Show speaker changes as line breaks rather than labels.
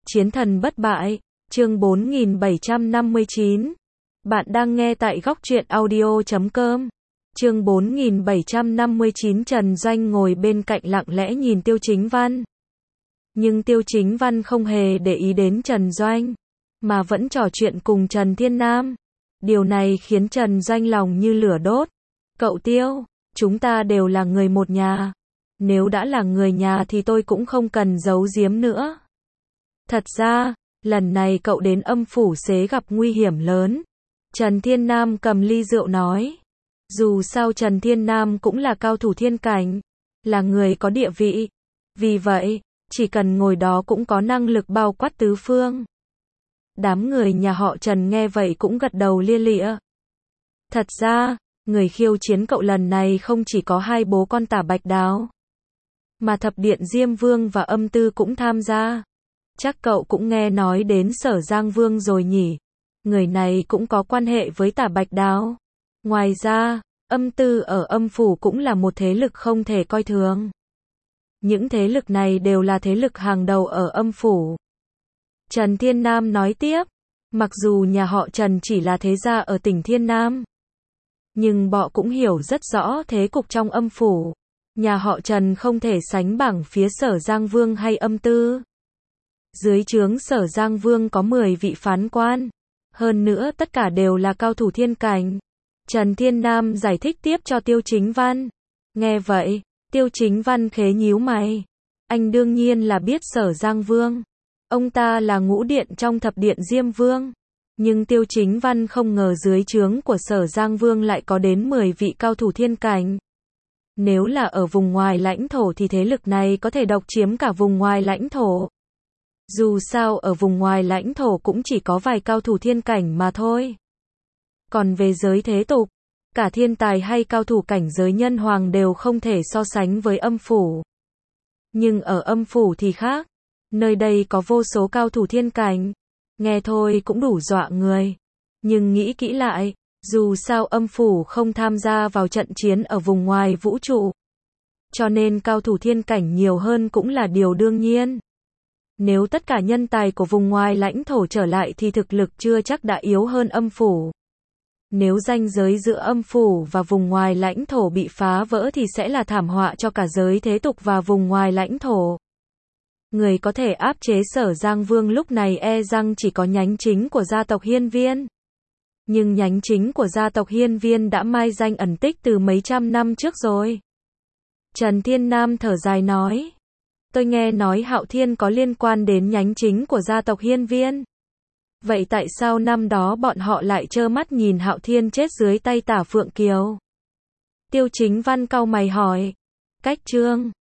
Chiến thần bất bại, chương 4759. Bạn đang nghe tại góc truyện audio.com. Chương 4759. Trần Doanh ngồi bên cạnh lặng lẽ nhìn Tiêu Chính Văn. Nhưng Tiêu Chính Văn không hề để ý đến Trần Doanh, mà vẫn trò chuyện cùng Trần Thiên Nam. Điều này khiến Trần Doanh lòng như lửa đốt. Cậu Tiêu, chúng ta đều là người một nhà. Nếu đã là người nhà thì tôi cũng không cần giấu giếm nữa. Thật ra, lần này cậu đến Âm Phủ sẽ gặp nguy hiểm lớn. Trần Thiên Nam cầm ly rượu nói. Dù sao Trần Thiên Nam cũng là cao thủ thiên cảnh, là người có địa vị. Vì vậy, chỉ cần ngồi đó cũng có năng lực bao quát tứ phương. Đám người nhà họ Trần nghe vậy cũng gật đầu lia lịa. Thật ra, người khiêu chiến cậu lần này không chỉ có hai bố con Tả Bạch Đào, mà Thập Điện Diêm Vương và Âm Tư cũng tham gia. Chắc cậu cũng nghe nói đến Sở Giang Vương rồi nhỉ? Người này cũng có quan hệ với Tả Bạch Đào. Ngoài ra, Âm Tư ở Âm Phủ cũng là một thế lực không thể coi thường. Những thế lực này đều là thế lực hàng đầu ở Âm Phủ. Trần Thiên Nam nói tiếp, mặc dù nhà họ Trần chỉ là thế gia ở tỉnh Thiên Nam, nhưng họ cũng hiểu rất rõ thế cục trong Âm Phủ. Nhà họ Trần không thể sánh bằng phía Sở Giang Vương hay Âm Tư. Dưới trướng Sở Giang Vương có 10 vị phán quan, hơn nữa tất cả đều là cao thủ thiên cảnh. Trần Thiên Nam giải thích tiếp cho Tiêu Chính Văn. Nghe vậy, Tiêu Chính Văn khế nhíu mày. Anh đương nhiên là biết Sở Giang Vương. Ông ta là ngũ điện trong Thập Điện Diêm Vương. Nhưng Tiêu Chính Văn không ngờ dưới trướng của Sở Giang Vương lại có đến 10 vị cao thủ thiên cảnh. Nếu là ở vùng ngoài lãnh thổ thì thế lực này có thể độc chiếm cả vùng ngoài lãnh thổ. Dù sao ở vùng ngoài lãnh thổ cũng chỉ có vài cao thủ thiên cảnh mà thôi. Còn về giới thế tục, cả thiên tài hay cao thủ cảnh giới nhân hoàng đều không thể so sánh với Âm Phủ. Nhưng ở Âm Phủ thì khác. Nơi đây có vô số cao thủ thiên cảnh. Nghe thôi cũng đủ dọa người. Nhưng nghĩ kỹ lại, dù sao Âm Phủ không tham gia vào trận chiến ở vùng ngoài vũ trụ, cho nên cao thủ thiên cảnh nhiều hơn cũng là điều đương nhiên. Nếu tất cả nhân tài của vùng ngoài lãnh thổ trở lại thì thực lực chưa chắc đã yếu hơn Âm Phủ. Nếu ranh giới giữa Âm Phủ và vùng ngoài lãnh thổ bị phá vỡ thì sẽ là thảm họa cho cả giới thế tục và vùng ngoài lãnh thổ. Người có thể áp chế Sở Giang Vương lúc này e rằng chỉ có nhánh chính của gia tộc Hiên Viên. Nhưng nhánh chính của gia tộc Hiên Viên đã mai danh ẩn tích từ mấy trăm năm trước rồi. Trần Thiên Nam thở dài nói. Tôi nghe nói Hạo Thiên có liên quan đến nhánh chính của gia tộc Hiên Viên. Vậy tại sao năm đó bọn họ lại trơ mắt nhìn Hạo Thiên chết dưới tay Tả Phượng Kiều? Tiêu Chính Văn cau mày hỏi. Cách chương